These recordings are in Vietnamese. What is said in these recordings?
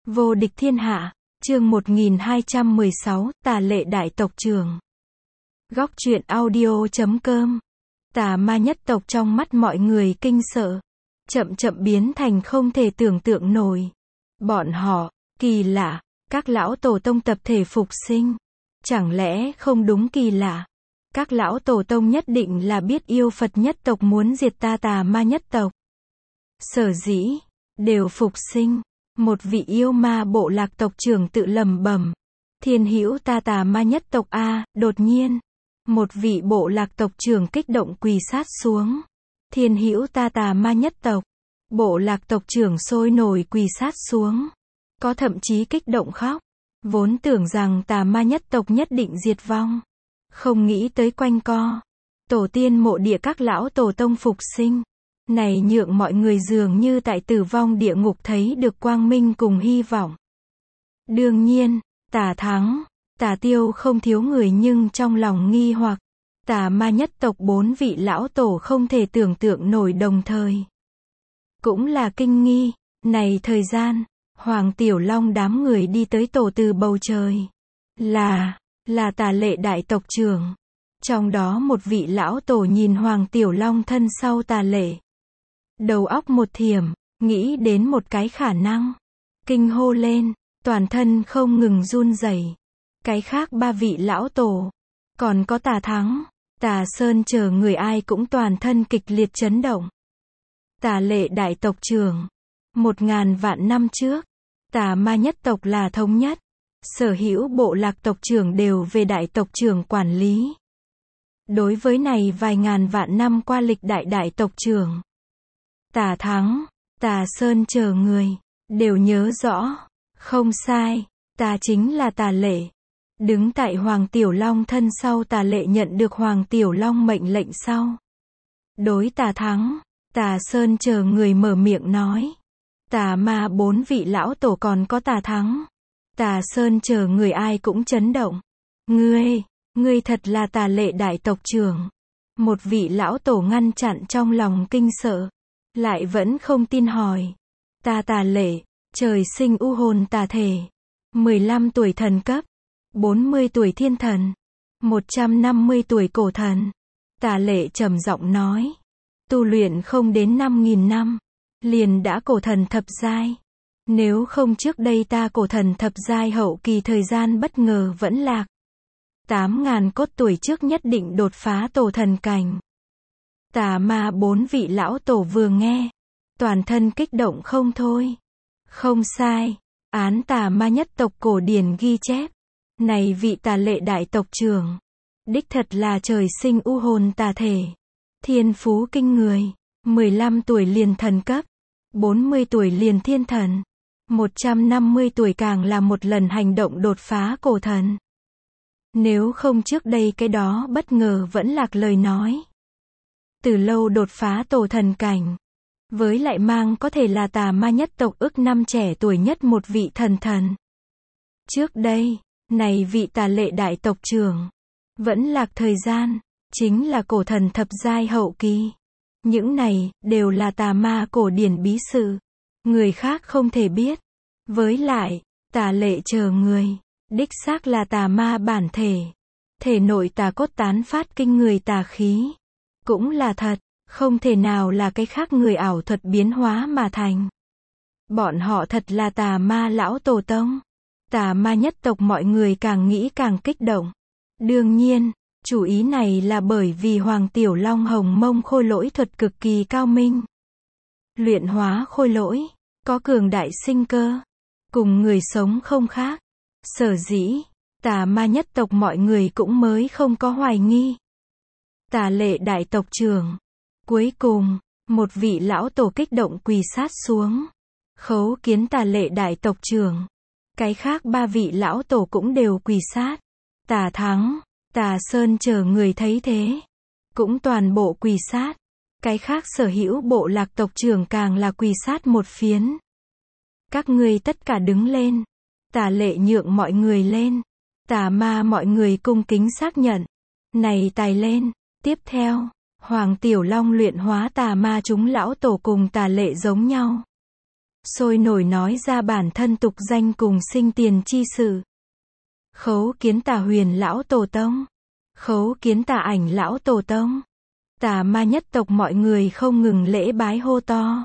Vô địch thiên hạ, chương 1216, Tà Lệ Đại Tộc Trưởng. Góc truyện audio.com. Tà ma nhất tộc trong mắt mọi người kinh sợ, chậm chậm biến thành không thể tưởng tượng nổi. Bọn họ, kỳ lạ, các lão tổ tông tập thể phục sinh. Chẳng lẽ không đúng kỳ lạ? Các lão tổ tông nhất định là biết yêu Phật nhất tộc muốn diệt ta tà ma nhất tộc. Sở dĩ, đều phục sinh. Một vị yêu ma bộ lạc tộc trưởng tự lẩm bẩm. Thiên hữu ta tà ma nhất tộc a, đột nhiên. Một vị bộ lạc tộc trưởng kích động quỳ sát xuống. Thiên hữu ta tà ma nhất tộc. Bộ lạc tộc trưởng sôi nổi quỳ sát xuống. Có thậm chí kích động khóc. Vốn tưởng rằng tà ma nhất tộc nhất định diệt vong. Không nghĩ tới quanh co. Tổ tiên mộ địa các lão tổ tông phục sinh. Này nhượng mọi người dường như tại tử vong địa ngục thấy được quang minh cùng hy vọng. Đương nhiên, tà thắng, tà tiêu không thiếu người nhưng trong lòng nghi hoặc. Tà ma nhất tộc 4 vị lão tổ không thể tưởng tượng nổi đồng thời. Cũng là kinh nghi, này thời gian, Hoàng Tiểu Long đám người đi tới tổ từ bầu trời. Là Tà Lệ Đại Tộc Trưởng. Trong đó một vị lão tổ nhìn Hoàng Tiểu Long thân sau Tà Lệ. Đầu óc một thiểm, nghĩ đến một cái khả năng. Kinh hô lên, toàn thân không ngừng run rẩy. Cái khác 3 vị lão tổ, còn có Tà Thắng, Tà Sơn chờ người ai cũng toàn thân kịch liệt chấn động. Tà Lệ Đại Tộc Trưởng. 1000 vạn năm trước, tà ma nhất tộc là thống nhất. Sở hữu bộ lạc tộc trưởng đều về đại tộc trưởng quản lý. Đối với này vài ngàn vạn năm qua lịch đại tộc trưởng, Tà Thắng, Tà Sơn chờ người, đều nhớ rõ. Không sai, ta chính là Tà Lệ. Đứng tại Hoàng Tiểu Long thân sau Tà Lệ nhận được Hoàng Tiểu Long mệnh lệnh sau. Đối Tà Thắng, Tà Sơn chờ người mở miệng nói. Tà ma 4 vị lão tổ còn có Tà Thắng. Tà Sơn chờ người ai cũng chấn động. Ngươi thật là Tà Lệ Đại Tộc Trưởng. Một vị lão tổ ngăn chặn trong lòng kinh sợ. Lại vẫn không tin hỏi. Ta Tà Lệ, trời sinh u hồn tà thể. 15 tuổi thần cấp. 40 tuổi thiên thần. 150 tuổi cổ thần. Tà Lệ trầm giọng nói. Tu luyện không đến 5.000 năm. Liền đã cổ thần thập giai. Nếu không trước đây ta cổ thần thập giai hậu kỳ thời gian bất ngờ vẫn lạc. 8.000 cốt tuổi trước nhất định đột phá tổ thần cảnh. Tà ma 4 vị lão tổ vừa nghe. Toàn thân kích động không thôi. Không sai. Án tà ma nhất tộc cổ điển ghi chép. Này vị Tà Lệ Đại Tộc Trưởng. Đích thật là trời sinh u hồn tà thể. Thiên phú kinh người. 15 tuổi liền thần cấp. 40 tuổi liền thiên thần. 150 tuổi càng là một lần hành động đột phá cổ thần. Nếu không trước đây cái đó bất ngờ vẫn lạc lời nói. Từ lâu đột phá tổ thần cảnh. Với lại mang có thể là tà ma nhất tộc ước năm trẻ tuổi nhất một vị thần. Trước đây, này vị Tà Lệ Đại Tộc Trưởng. Vẫn lạc thời gian, chính là cổ thần thập giai hậu kỳ. Những này, đều là tà ma cổ điển bí sự. Người khác không thể biết. Với lại, Tà Lệ chờ người, đích xác là tà ma bản thể. Thể nội tà cốt tán phát kinh người tà khí. Cũng là thật, không thể nào là cái khác người ảo thuật biến hóa mà thành. Bọn họ thật là tà ma lão tổ tông. Tà ma nhất tộc mọi người càng nghĩ càng kích động. Đương nhiên, chủ ý này là bởi vì Hoàng Tiểu Long hồng mông khôi lỗi thuật cực kỳ cao minh. Luyện hóa khôi lỗi, có cường đại sinh cơ. Cùng người sống không khác. Sở dĩ, tà ma nhất tộc mọi người cũng mới không có hoài nghi. Tà Lệ Đại Tộc Trưởng. Cuối cùng, một vị lão tổ kích động quỳ sát xuống. Khấu kiến Tà Lệ Đại Tộc Trưởng. Cái khác 3 vị lão tổ cũng đều quỳ sát. Tà Thắng, Tà Sơn chờ người thấy thế. Cũng toàn bộ quỳ sát. Cái khác sở hữu bộ lạc tộc trưởng càng là quỳ sát một phiến. Các ngươi tất cả đứng lên. Tà Lệ nhượng mọi người lên. Tà ma mọi người cung kính xác nhận. Này tài lên. Tiếp theo, Hoàng Tiểu Long luyện hóa tà ma chúng lão tổ cùng Tà Lệ giống nhau. sôi nổi nói ra bản thân tục danh cùng sinh tiền chi sự. Khấu kiến Tà Huyền lão tổ tông, khấu kiến Tà Ảnh lão tổ tông. Tà Ma nhất tộc mọi người không ngừng lễ bái hô to.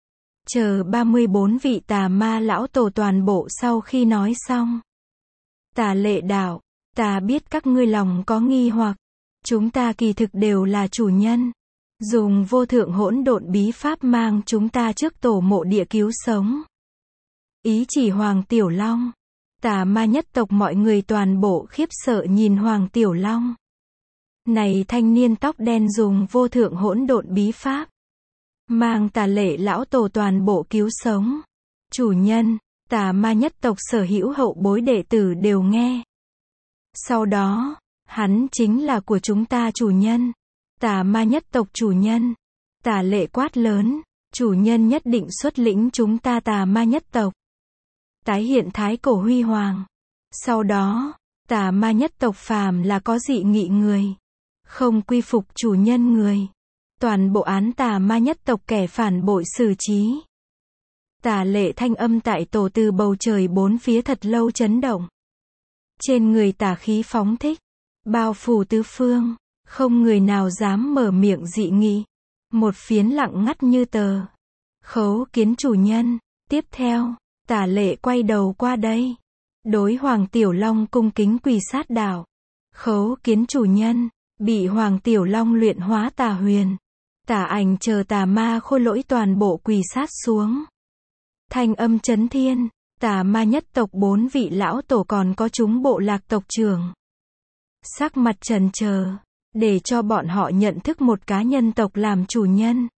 Chờ 34 vị Tà Ma lão tổ toàn bộ sau khi nói xong. Tà Lệ đạo, ta biết các ngươi lòng có nghi hoặc, chúng ta kỳ thực đều là chủ nhân, dùng vô thượng hỗn độn bí pháp mang chúng ta trước tổ mộ địa cứu sống. Ý chỉ Hoàng Tiểu Long. Tà Ma nhất tộc mọi người toàn bộ khiếp sợ nhìn Hoàng Tiểu Long. Này thanh niên tóc đen dùng vô thượng hỗn độn bí pháp, mang Tà Lệ lão tổ toàn bộ cứu sống. Chủ nhân, Tà Ma nhất tộc sở hữu hậu bối đệ tử đều nghe. Sau đó, hắn chính là của chúng ta chủ nhân. Tà Ma nhất tộc chủ nhân. Tà Lệ quát lớn, chủ nhân nhất định xuất lĩnh chúng ta Tà Ma nhất tộc. Tái hiện thái cổ huy hoàng. Sau đó, Tà Ma nhất tộc phàm là có dị nghị người, không quy phục chủ nhân người, toàn bộ án Tà Ma nhất tộc kẻ phản bội xử trí. Tà Lệ thanh âm tại tổ từ bầu trời bốn phía thật lâu chấn động. Trên người tà khí phóng thích, bao phủ tứ phương, không người nào dám mở miệng dị nghị. Một phiến lặng ngắt như tờ. Khấu kiến chủ nhân. Tiếp theo, Tà Lệ quay đầu qua đây, đối Hoàng Tiểu Long cung kính quỳ sát đạo. Khấu kiến chủ nhân. Bị Hoàng Tiểu Long luyện hóa Tà Huyền, Tà Ảnh chờ Tà Ma khôi lỗi toàn bộ quỳ sát xuống. Thanh âm chấn thiên. Tà Ma nhất tộc 4 vị lão tổ còn có chúng bộ lạc tộc trưởng, sắc mặt trần chờ, để cho bọn họ nhận thức một cá nhân tộc làm chủ nhân.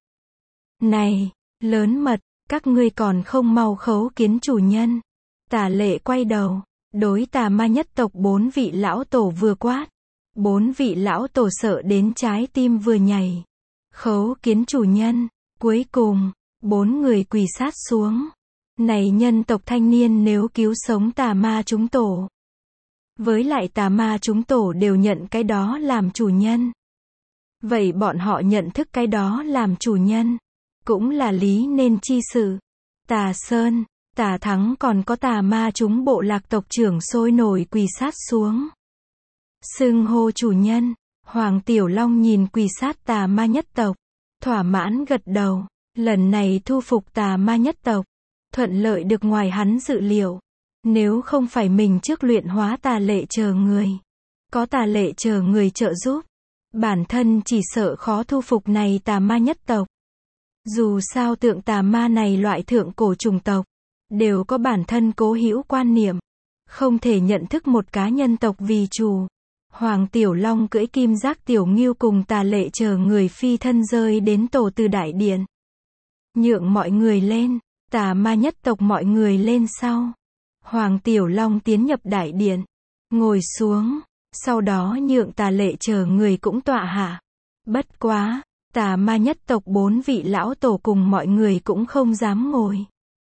Này, lớn mật, các ngươi còn không mau khấu kiến chủ nhân. Tà Lệ quay đầu, đối Tà Ma nhất tộc 4 vị lão tổ vừa quát. 4 vị lão tổ sợ đến trái tim vừa nhảy. Khấu kiến chủ nhân. Cuối cùng, 4 người quỳ sát xuống. Này nhân tộc thanh niên nếu cứu sống Tà Ma chúng tổ, với lại Tà Ma chúng tổ đều nhận cái đó làm chủ nhân, vậy bọn họ nhận thức cái đó làm chủ nhân, cũng là lý nên chi sự. Tà Sơn, Tà Thắng còn có Tà Ma chúng bộ lạc tộc trưởng sôi nổi quỳ sát xuống. Xưng hô chủ nhân. Hoàng Tiểu Long nhìn quỳ sát Tà Ma nhất tộc, thỏa mãn gật đầu. Lần này thu phục Tà Ma nhất tộc, thuận lợi được ngoài hắn dự liệu. Nếu không phải mình trước luyện hóa Tà Lệ chờ người, có Tà Lệ chờ người trợ giúp, bản thân chỉ sợ khó thu phục này Tà Ma nhất tộc. Dù sao tượng Tà Ma này loại thượng cổ chủng tộc, đều có bản thân cố hữu quan niệm, không thể nhận thức một cá nhân tộc vì chủ. Hoàng Tiểu Long cưỡi kim giác tiểu ngưu cùng Tà Lệ chờ người phi thân rơi đến tổ từ đại điện. Nhượng mọi người lên. Tà Ma nhất tộc mọi người lên sau. Hoàng Tiểu Long tiến nhập đại điện, ngồi xuống, sau đó nhượng Tà Lệ chờ người cũng tọa hạ. Bất quá, Tà Ma nhất tộc 4 vị lão tổ cùng mọi người cũng không dám ngồi.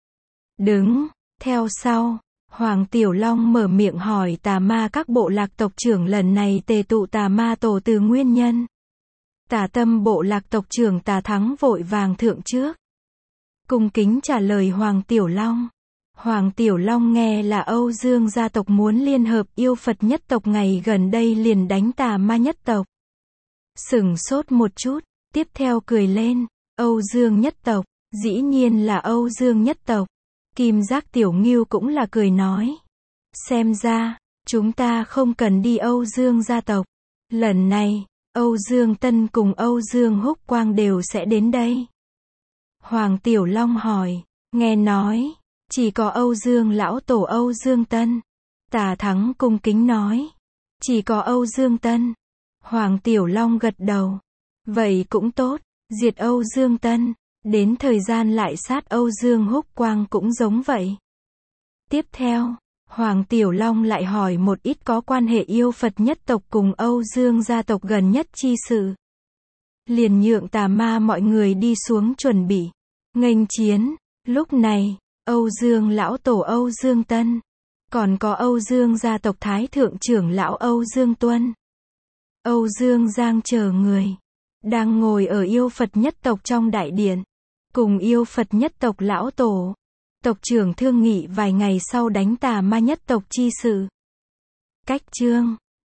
Đứng, theo sau, Hoàng Tiểu Long mở miệng hỏi Tà Ma các bộ lạc tộc trưởng lần này tề tụ Tà Ma tổ từ nguyên nhân. Tà Tâm bộ lạc tộc trưởng Tà Thắng vội vàng thượng trước, cung kính trả lời Hoàng Tiểu Long. Hoàng Tiểu Long nghe là Âu Dương gia tộc muốn liên hợp yêu Phật nhất tộc ngày gần đây liền đánh Tà Ma nhất tộc. Sửng sốt một chút, tiếp theo cười lên. Âu Dương nhất tộc, dĩ nhiên là Âu Dương nhất tộc. Kim giác tiểu ngưu cũng là cười nói. Xem ra, chúng ta không cần đi Âu Dương gia tộc. Lần này, Âu Dương Tân cùng Âu Dương Húc Quang đều sẽ đến đây. Hoàng Tiểu Long hỏi, nghe nói, chỉ có Âu Dương lão tổ Âu Dương Tân. Tà Thắng cung kính nói, chỉ có Âu Dương Tân. Hoàng Tiểu Long gật đầu, vậy cũng tốt, diệt Âu Dương Tân, đến thời gian lại sát Âu Dương Húc Quang cũng giống vậy. Tiếp theo, Hoàng Tiểu Long lại hỏi một ít có quan hệ yêu Phật nhất tộc cùng Âu Dương gia tộc gần nhất chi sự. Liền nhượng Tà Ma mọi người đi xuống chuẩn bị nghênh chiến. Lúc này, Âu Dương lão tổ Âu Dương Tân, còn có Âu Dương gia tộc Thái thượng trưởng lão Âu Dương Tuân, Âu Dương Giang chờ người, đang ngồi ở yêu Phật nhất tộc trong đại điện, cùng yêu Phật nhất tộc lão tổ, Tộc trưởng thương nghị vài ngày sau đánh tà ma nhất tộc chi sự. Cách chương